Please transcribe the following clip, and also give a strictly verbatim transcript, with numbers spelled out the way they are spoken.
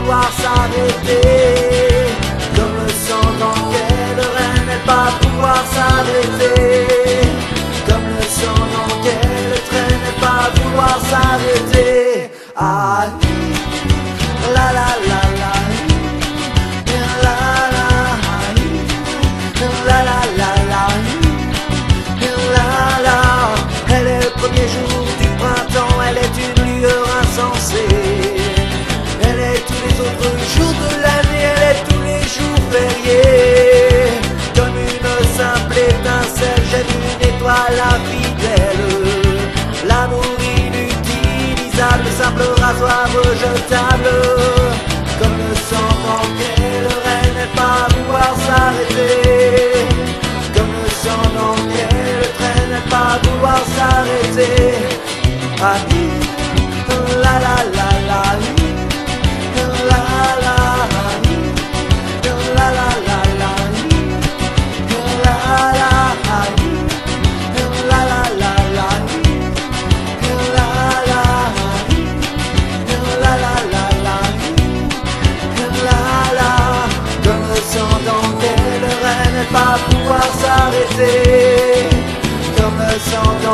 pouvoir s'arrêter. Comme le sang dans quel rein n'est pas pouvoir s'arrêter. Comme le sang dans quel train n'est pas vouloir s'arrêter. Ah, la la la la, la la la la la la, la la. Elle est le premier jour du printemps, elle est une lueur insensée. Elle est tous les autres jours de l'année, elle est tous les jours fériés. Comme une simple étincelle, jette une étoile infidèle. L'amour inutilisable, le simple rasoir rejetable. Comme le sang dans quel rein n'est pas vouloir s'arrêter. Comme le sang dans quel train n'est pas vouloir s'arrêter. Ah, la la la la, la la la la, la la la la, la la la la, comme le sang dans quel rein n'est pas pouvoir s'arrêter. Comme le sang